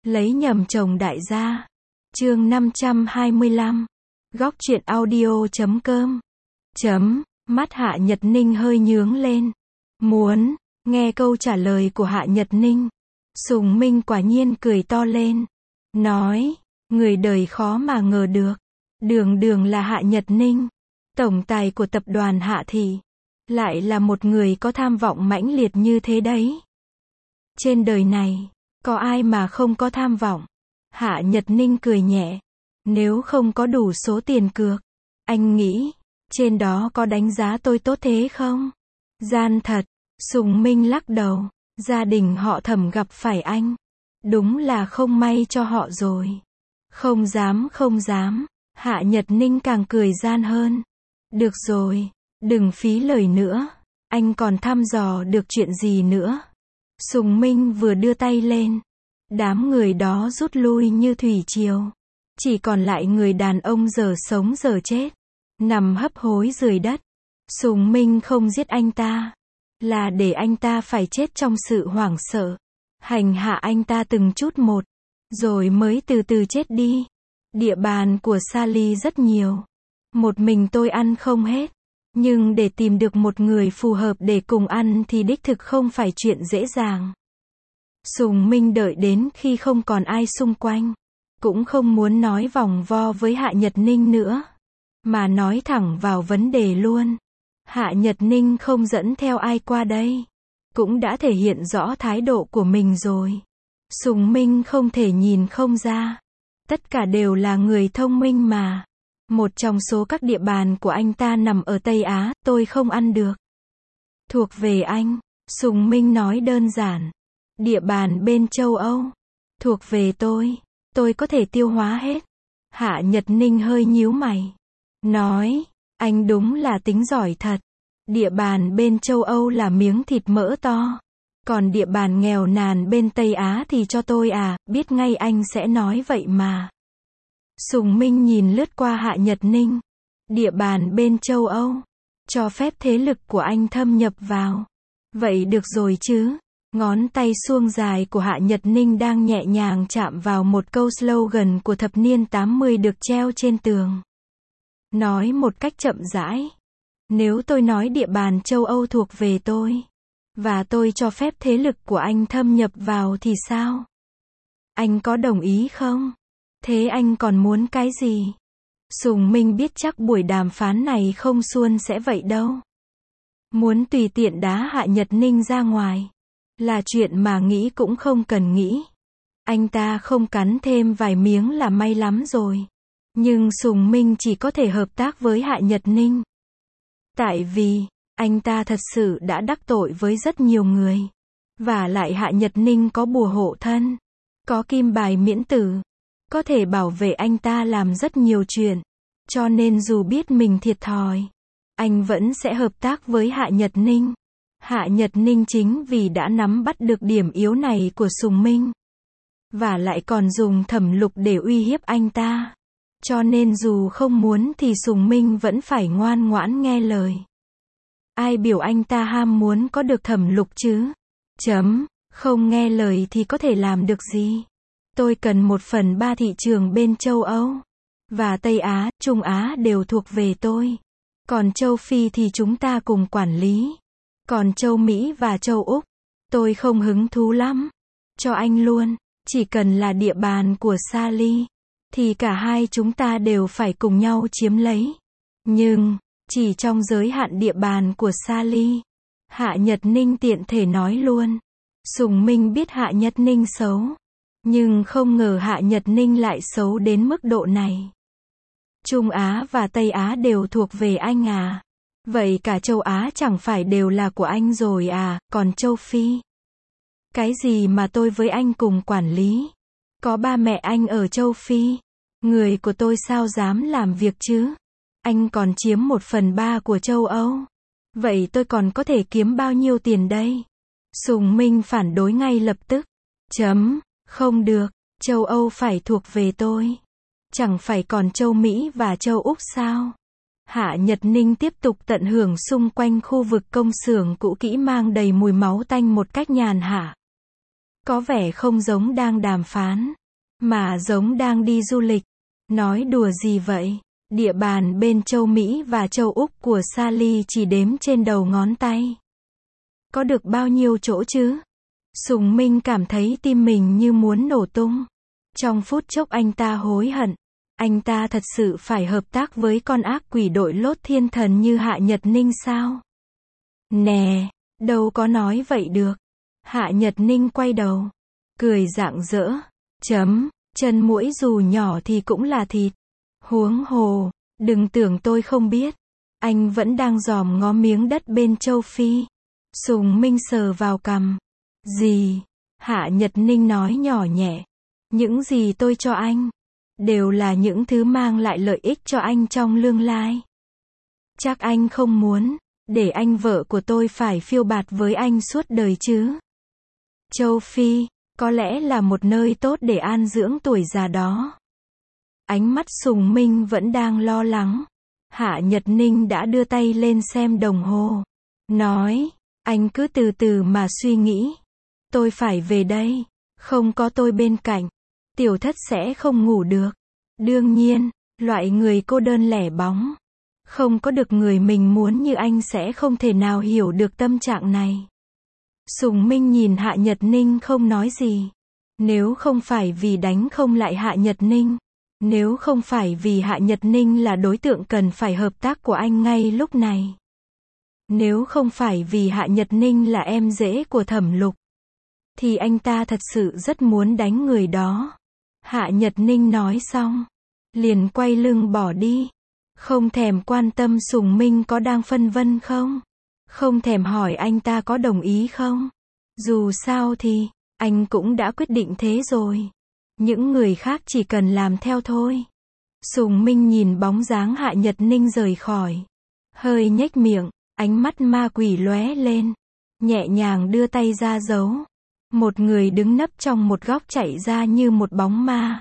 Lấy nhầm chồng đại gia. Chương 525. Góc truyện audio.com. Mắt Hạ Nhật Ninh hơi nhướng lên. Muốn nghe câu trả lời của Hạ Nhật Ninh. Sùng Minh quả nhiên cười to lên. Nói, người đời khó mà ngờ được. Đường đường là Hạ Nhật Ninh, tổng tài của tập đoàn Hạ Thị, lại là một người có tham vọng mãnh liệt như thế đấy. Trên đời này, có ai mà không có tham vọng? Hạ Nhật Ninh cười nhẹ. Nếu không có đủ số tiền cược, anh nghĩ, trên đó có đánh giá tôi tốt thế không? Gian thật. Sùng Minh lắc đầu. Gia đình họ Thẩm gặp phải anh. Đúng là không may cho họ rồi. Không dám. Hạ Nhật Ninh càng cười gian hơn. Được rồi, đừng phí lời nữa. Anh còn thăm dò được chuyện gì nữa? Sùng Minh vừa đưa tay lên. Đám người đó rút lui như thủy triều. Chỉ còn lại người đàn ông giờ sống giờ chết, nằm hấp hối dưới đất. Sùng Minh không giết anh ta, là để anh ta phải chết trong sự hoảng sợ. Hành hạ anh ta từng chút một, rồi mới từ từ chết đi. Địa bàn của Sally rất nhiều. Một mình tôi ăn không hết. Nhưng để tìm được một người phù hợp để cùng ăn thì đích thực không phải chuyện dễ dàng. Sùng Minh đợi đến khi không còn ai xung quanh. Cũng không muốn nói vòng vo với Hạ Nhật Ninh nữa, mà nói thẳng vào vấn đề luôn. Hạ Nhật Ninh không dẫn theo ai qua đây, cũng đã thể hiện rõ thái độ của mình rồi. Sùng Minh không thể nhìn không ra. Tất cả đều là người thông minh mà. Một trong số các địa bàn của anh ta nằm ở Tây Á, tôi không ăn được. Thuộc về anh, Sùng Minh nói đơn giản. Địa bàn bên châu Âu, thuộc về tôi có thể tiêu hóa hết. Hạ Nhật Ninh hơi nhíu mày. Nói, anh đúng là tính giỏi thật. Địa bàn bên châu Âu là miếng thịt mỡ to. Còn địa bàn nghèo nàn bên Tây Á thì cho tôi à, biết ngay anh sẽ nói vậy mà. Sùng Minh nhìn lướt qua Hạ Nhật Ninh. Địa bàn bên châu Âu, cho phép thế lực của anh thâm nhập vào. Vậy được rồi chứ. Ngón tay suông dài của Hạ Nhật Ninh đang nhẹ nhàng chạm vào một câu slogan của thập niên 80 được treo trên tường. Nói một cách chậm rãi. Nếu tôi nói địa bàn châu Âu thuộc về tôi, và tôi cho phép thế lực của anh thâm nhập vào thì sao? Anh có đồng ý không? Thế anh còn muốn cái gì? Sùng Minh biết chắc buổi đàm phán này không suôn sẻ vậy đâu. Muốn tùy tiện đá Hạ Nhật Ninh ra ngoài là chuyện mà nghĩ cũng không cần nghĩ. Anh ta không cắn thêm vài miếng là may lắm rồi. Nhưng Sùng Minh chỉ có thể hợp tác với Hạ Nhật Ninh. Tại vì, anh ta thật sự đã đắc tội với rất nhiều người. Và lại Hạ Nhật Ninh có bùa hộ thân, có kim bài miễn tử, có thể bảo vệ anh ta làm rất nhiều chuyện. Cho nên dù biết mình thiệt thòi, anh vẫn sẽ hợp tác với Hạ Nhật Ninh. Hạ Nhật Ninh chính vì đã nắm bắt được điểm yếu này của Sùng Minh, và lại còn dùng Thẩm Lục để uy hiếp anh ta. Cho nên dù không muốn thì Sùng Minh vẫn phải ngoan ngoãn nghe lời. Ai biểu anh ta ham muốn có được Thẩm Lục chứ? Không nghe lời thì có thể làm được gì? Tôi cần 1/3 thị trường bên châu Âu. Và Tây Á, Trung Á đều thuộc về tôi. Còn châu Phi thì chúng ta cùng quản lý. Còn châu Mỹ và châu Úc, tôi không hứng thú lắm. Cho anh luôn, chỉ cần là địa bàn của Sally, thì cả hai chúng ta đều phải cùng nhau chiếm lấy. Nhưng, chỉ trong giới hạn địa bàn của Sally. Hạ Nhật Ninh tiện thể nói luôn. Sùng Minh biết Hạ Nhật Ninh xấu, nhưng không ngờ Hạ Nhật Ninh lại xấu đến mức độ này. Trung Á và Tây Á đều thuộc về anh à? Vậy cả châu Á chẳng phải đều là của anh rồi à, còn châu Phi? Cái gì mà tôi với anh cùng quản lý? Có ba mẹ anh ở châu Phi. Người của tôi sao dám làm việc chứ? Anh còn chiếm 1/3 của châu Âu. Vậy tôi còn có thể kiếm bao nhiêu tiền đây? Sùng Minh phản đối ngay lập tức. Không được, châu Âu phải thuộc về tôi. Chẳng phải còn châu Mỹ và châu Úc sao? Hạ Nhật Ninh tiếp tục tận hưởng xung quanh khu vực công xưởng cũ kỹ mang đầy mùi máu tanh một cách nhàn hạ. Có vẻ không giống đang đàm phán. Mà giống đang đi du lịch. Nói đùa gì vậy? Địa bàn bên châu Mỹ và châu Úc của Sally chỉ đếm trên đầu ngón tay. Có được bao nhiêu chỗ chứ? Sùng Minh cảm thấy tim mình như muốn nổ tung. Trong phút chốc anh ta hối hận. Anh ta thật sự phải hợp tác với con ác quỷ đội lốt thiên thần như Hạ Nhật Ninh sao? Nè, đâu có nói vậy được. Hạ Nhật Ninh quay đầu. Cười rạng rỡ. Chân muỗi dù nhỏ thì cũng là thịt. Huống hồ, đừng tưởng tôi không biết. Anh vẫn đang dòm ngó miếng đất bên châu Phi. Sùng Minh sờ vào cằm. Gì? Hạ Nhật Ninh nói nhỏ nhẹ. Những gì tôi cho anh đều là những thứ mang lại lợi ích cho anh trong tương lai. Chắc anh không muốn để anh vợ của tôi phải phiêu bạt với anh suốt đời chứ? Châu Phi có lẽ là một nơi tốt để an dưỡng tuổi già đó. Ánh mắt Sùng Minh vẫn đang lo lắng. Hạ Nhật Ninh đã đưa tay lên xem đồng hồ. Nói, anh cứ từ từ mà suy nghĩ. Tôi phải về đây. Không có tôi bên cạnh, tiểu thất sẽ không ngủ được. Đương nhiên, loại người cô đơn lẻ bóng, không có được người mình muốn như anh sẽ không thể nào hiểu được tâm trạng này. Sùng Minh nhìn Hạ Nhật Ninh không nói gì. Nếu không phải vì đánh không lại Hạ Nhật Ninh, nếu không phải vì Hạ Nhật Ninh là đối tượng cần phải hợp tác của anh ngay lúc này, nếu không phải vì Hạ Nhật Ninh là em rể của Thẩm Lục, thì anh ta thật sự rất muốn đánh người đó. Hạ Nhật Ninh nói xong, liền quay lưng bỏ đi. Không thèm quan tâm Sùng Minh có đang phân vân không. Không thèm hỏi anh ta có đồng ý không. Dù sao thì, anh cũng đã quyết định thế rồi. Những người khác chỉ cần làm theo thôi. Sùng Minh nhìn bóng dáng Hạ Nhật Ninh rời khỏi. Hơi nhếch miệng, ánh mắt ma quỷ lóe lên. Nhẹ nhàng đưa tay ra giấu. Một người đứng nấp trong một góc chạy ra như một bóng ma.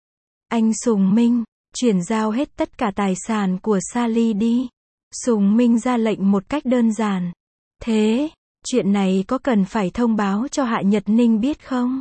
Anh Sùng Minh, chuyển giao hết tất cả tài sản của Sally đi. Sùng Minh ra lệnh một cách đơn giản. Thế, chuyện này có cần phải thông báo cho Hạ Nhật Ninh biết không?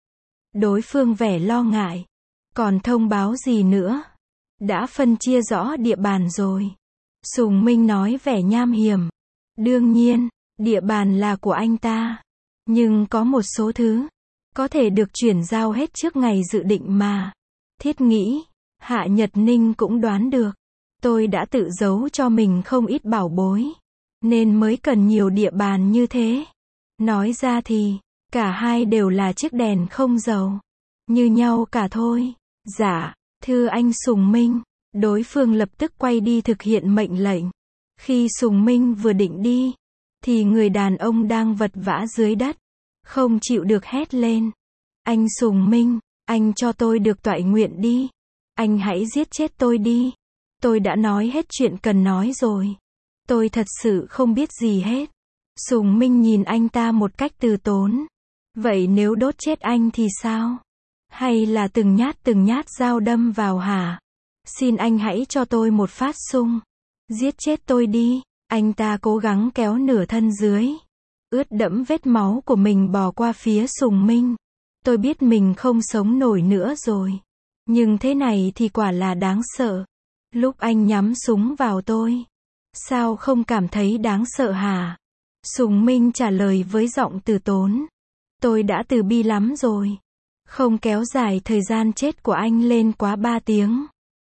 Đối phương vẻ lo ngại. Còn thông báo gì nữa? Đã phân chia rõ địa bàn rồi. Sùng Minh nói vẻ nham hiểm. Đương nhiên, địa bàn là của anh ta. Nhưng có một số thứ có thể được chuyển giao hết trước ngày dự định mà. Thiết nghĩ, Hạ Nhật Ninh cũng đoán được. Tôi đã tự giấu cho mình không ít bảo bối, nên mới cần nhiều địa bàn như thế. Nói ra thì, cả hai đều là chiếc đèn không dầu. Như nhau cả thôi. Dạ, thưa anh Sùng Minh. Đối phương lập tức quay đi thực hiện mệnh lệnh. Khi Sùng Minh vừa định đi, thì người đàn ông đang vật vã dưới đất, không chịu được hét lên. Anh Sùng Minh, anh cho tôi được toại nguyện đi. Anh hãy giết chết tôi đi. Tôi đã nói hết chuyện cần nói rồi. Tôi thật sự không biết gì hết. Sùng Minh nhìn anh ta một cách từ tốn. Vậy nếu đốt chết anh thì sao? Hay là từng nhát dao đâm vào hả? Xin anh hãy cho tôi một phát sung. Giết chết tôi đi. Anh ta cố gắng kéo nửa thân dưới, ướt đẫm vết máu của mình bò qua phía Sùng Minh. Tôi biết mình không sống nổi nữa rồi. Nhưng thế này thì quả là đáng sợ. Lúc anh nhắm súng vào tôi, sao không cảm thấy đáng sợ hả? Sùng Minh trả lời với giọng từ tốn. Tôi đã từ bi lắm rồi. Không kéo dài thời gian chết của anh lên quá 3 tiếng.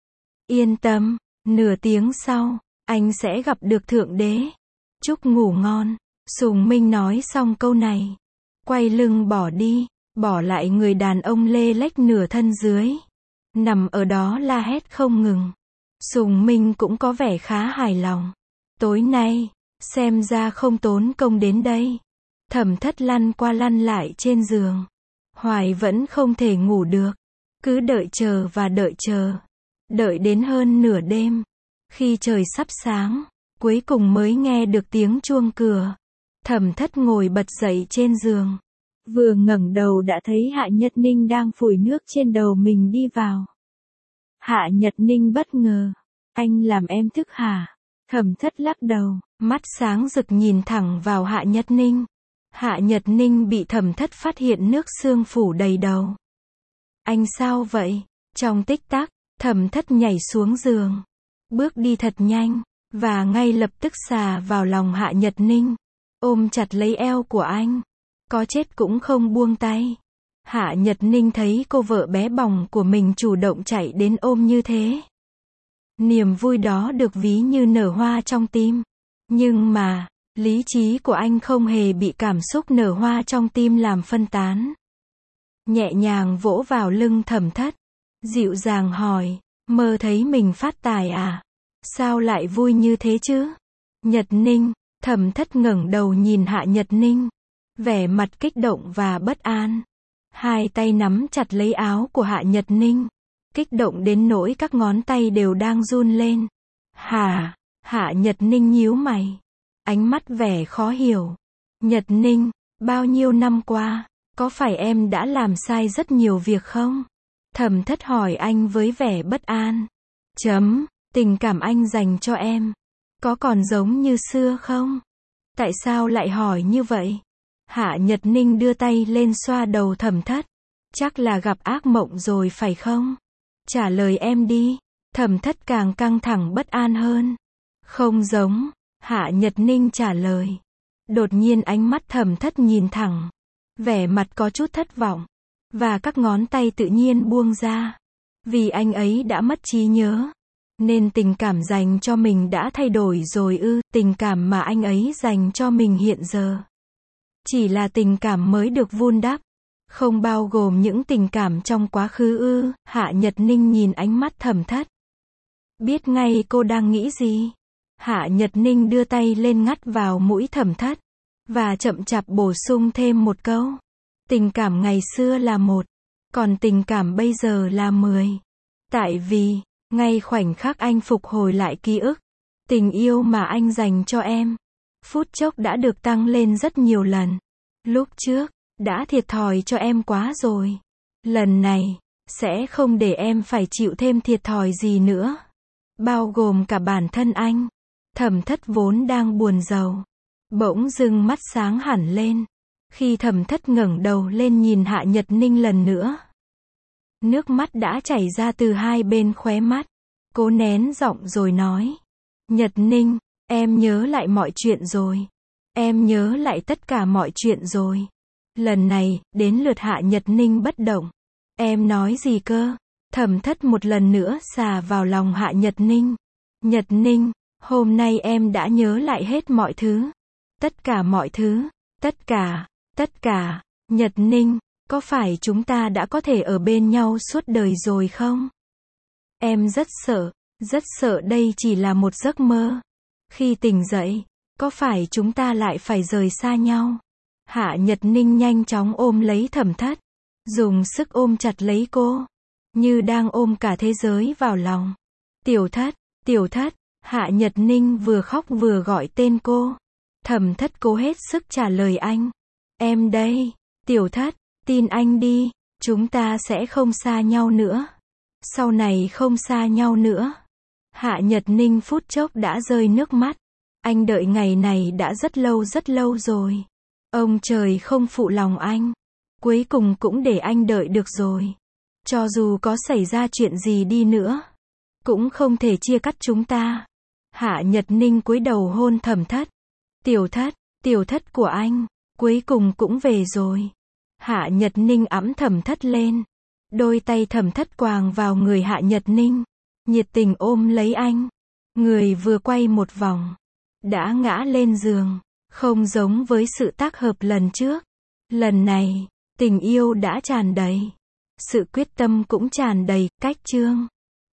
Yên tâm, nửa tiếng sau, anh sẽ gặp được Thượng Đế. Chúc ngủ ngon. Sùng Minh nói xong câu này, quay lưng bỏ đi, bỏ lại người đàn ông lê lếch nửa thân dưới, nằm ở đó la hét không ngừng. Sùng Minh cũng có vẻ khá hài lòng. Tối nay, xem ra không tốn công đến đây. Thẩm Thất lăn qua lăn lại trên giường. Hoài vẫn không thể ngủ được. Cứ đợi chờ và đợi chờ. Đợi đến hơn nửa đêm. Khi trời sắp sáng, cuối cùng mới nghe được tiếng chuông cửa. Thẩm Thất ngồi bật dậy trên giường. Vừa ngẩng đầu đã thấy Hạ Nhật Ninh đang phủi nước trên đầu mình đi vào. Hạ Nhật Ninh bất ngờ. Anh làm em thức hả? Thẩm Thất lắc đầu, mắt sáng rực nhìn thẳng vào Hạ Nhật Ninh. Hạ Nhật Ninh bị Thẩm Thất phát hiện nước xương phủ đầy đầu. Anh sao vậy? Trong tích tắc, Thẩm Thất nhảy xuống giường, bước đi thật nhanh, và ngay lập tức xà vào lòng Hạ Nhật Ninh, ôm chặt lấy eo của anh, có chết cũng không buông tay. Hạ Nhật Ninh thấy cô vợ bé bỏng của mình chủ động chạy đến ôm như thế. Niềm vui đó được ví như nở hoa trong tim. Nhưng mà, lý trí của anh không hề bị cảm xúc nở hoa trong tim làm phân tán. Nhẹ nhàng vỗ vào lưng Thẩm Thất, dịu dàng hỏi, mơ thấy mình phát tài à? Sao lại vui như thế chứ? Nhật Ninh, Thẩm Thất ngẩng đầu nhìn Hạ Nhật Ninh, vẻ mặt kích động và bất an. Hai tay nắm chặt lấy áo của Hạ Nhật Ninh, kích động đến nỗi các ngón tay đều đang run lên. Hạ Nhật Ninh nhíu mày, ánh mắt vẻ khó hiểu. Nhật Ninh, bao nhiêu năm qua, có phải em đã làm sai rất nhiều việc không? Thẩm Thất hỏi anh với vẻ bất an. Tình cảm anh dành cho em, có còn giống như xưa không? Tại sao lại hỏi như vậy? Hạ Nhật Ninh đưa tay lên xoa đầu Thẩm Thất. Chắc là gặp ác mộng rồi phải không? Trả lời em đi. Thẩm Thất càng căng thẳng bất an hơn. Không giống, Hạ Nhật Ninh trả lời. Đột nhiên ánh mắt Thẩm Thất nhìn thẳng, vẻ mặt có chút thất vọng, và các ngón tay tự nhiên buông ra. Vì anh ấy đã mất trí nhớ, nên tình cảm dành cho mình đã thay đổi rồi ư? Tình cảm mà anh ấy dành cho mình hiện giờ chỉ là tình cảm mới được vun đắp, không bao gồm những tình cảm trong quá khứ ư? Hạ Nhật Ninh nhìn ánh mắt Thẩm Thất, biết ngay cô đang nghĩ gì. Hạ Nhật Ninh đưa tay lên ngắt vào mũi Thẩm Thất, và chậm chạp bổ sung thêm một câu. Tình cảm ngày xưa là 1, còn tình cảm bây giờ là 10. Tại vì, ngay khoảnh khắc anh phục hồi lại ký ức, tình yêu mà anh dành cho em, phút chốc đã được tăng lên rất nhiều lần. Lúc trước, đã thiệt thòi cho em quá rồi. Lần này, sẽ không để em phải chịu thêm thiệt thòi gì nữa. Bao gồm cả bản thân anh. Thẩm Thất vốn đang buồn rầu, bỗng dưng mắt sáng hẳn lên, khi Thẩm Thất ngẩng đầu lên nhìn Hạ Nhật Ninh lần nữa. Nước mắt đã chảy ra từ hai bên khóe mắt. Cố nén giọng rồi nói. Nhật Ninh, em nhớ lại mọi chuyện rồi. Em nhớ lại tất cả mọi chuyện rồi. Lần này, đến lượt Hạ Nhật Ninh bất động. Em nói gì cơ? Thẩm Thất một lần nữa xà vào lòng Hạ Nhật Ninh. Nhật Ninh, hôm nay em đã nhớ lại hết mọi thứ. Tất cả mọi thứ. Tất cả. Nhật Ninh, có phải chúng ta đã có thể ở bên nhau suốt đời rồi không? Em rất sợ đây chỉ là một giấc mơ. Khi tỉnh dậy, có phải chúng ta lại phải rời xa nhau? Hạ Nhật Ninh nhanh chóng ôm lấy Thẩm Thất, dùng sức ôm chặt lấy cô, như đang ôm cả thế giới vào lòng. Tiểu Thất, Hạ Nhật Ninh vừa khóc vừa gọi tên cô. Thẩm Thất cố hết sức trả lời anh. Em đây, Tiểu Thất, tin anh đi, chúng ta sẽ không xa nhau nữa. Sau này không xa nhau nữa. Hạ Nhật Ninh phút chốc đã rơi nước mắt. Anh đợi ngày này đã rất lâu rồi. Ông trời không phụ lòng anh. Cuối cùng cũng để anh đợi được rồi. Cho dù có xảy ra chuyện gì đi nữa, cũng không thể chia cắt chúng ta. Hạ Nhật Ninh cúi đầu hôn Thẩm Thất. Tiểu Thất của anh, cuối cùng cũng về rồi. Hạ Nhật Ninh ẵm Thẩm Thất lên. Đôi tay Thẩm Thất quàng vào người Hạ Nhật Ninh, nhiệt tình ôm lấy anh. Người vừa quay một vòng, đã ngã lên giường. Không giống với sự tác hợp lần trước. Lần này, tình yêu đã tràn đầy. Sự quyết tâm cũng tràn đầy. Cách chương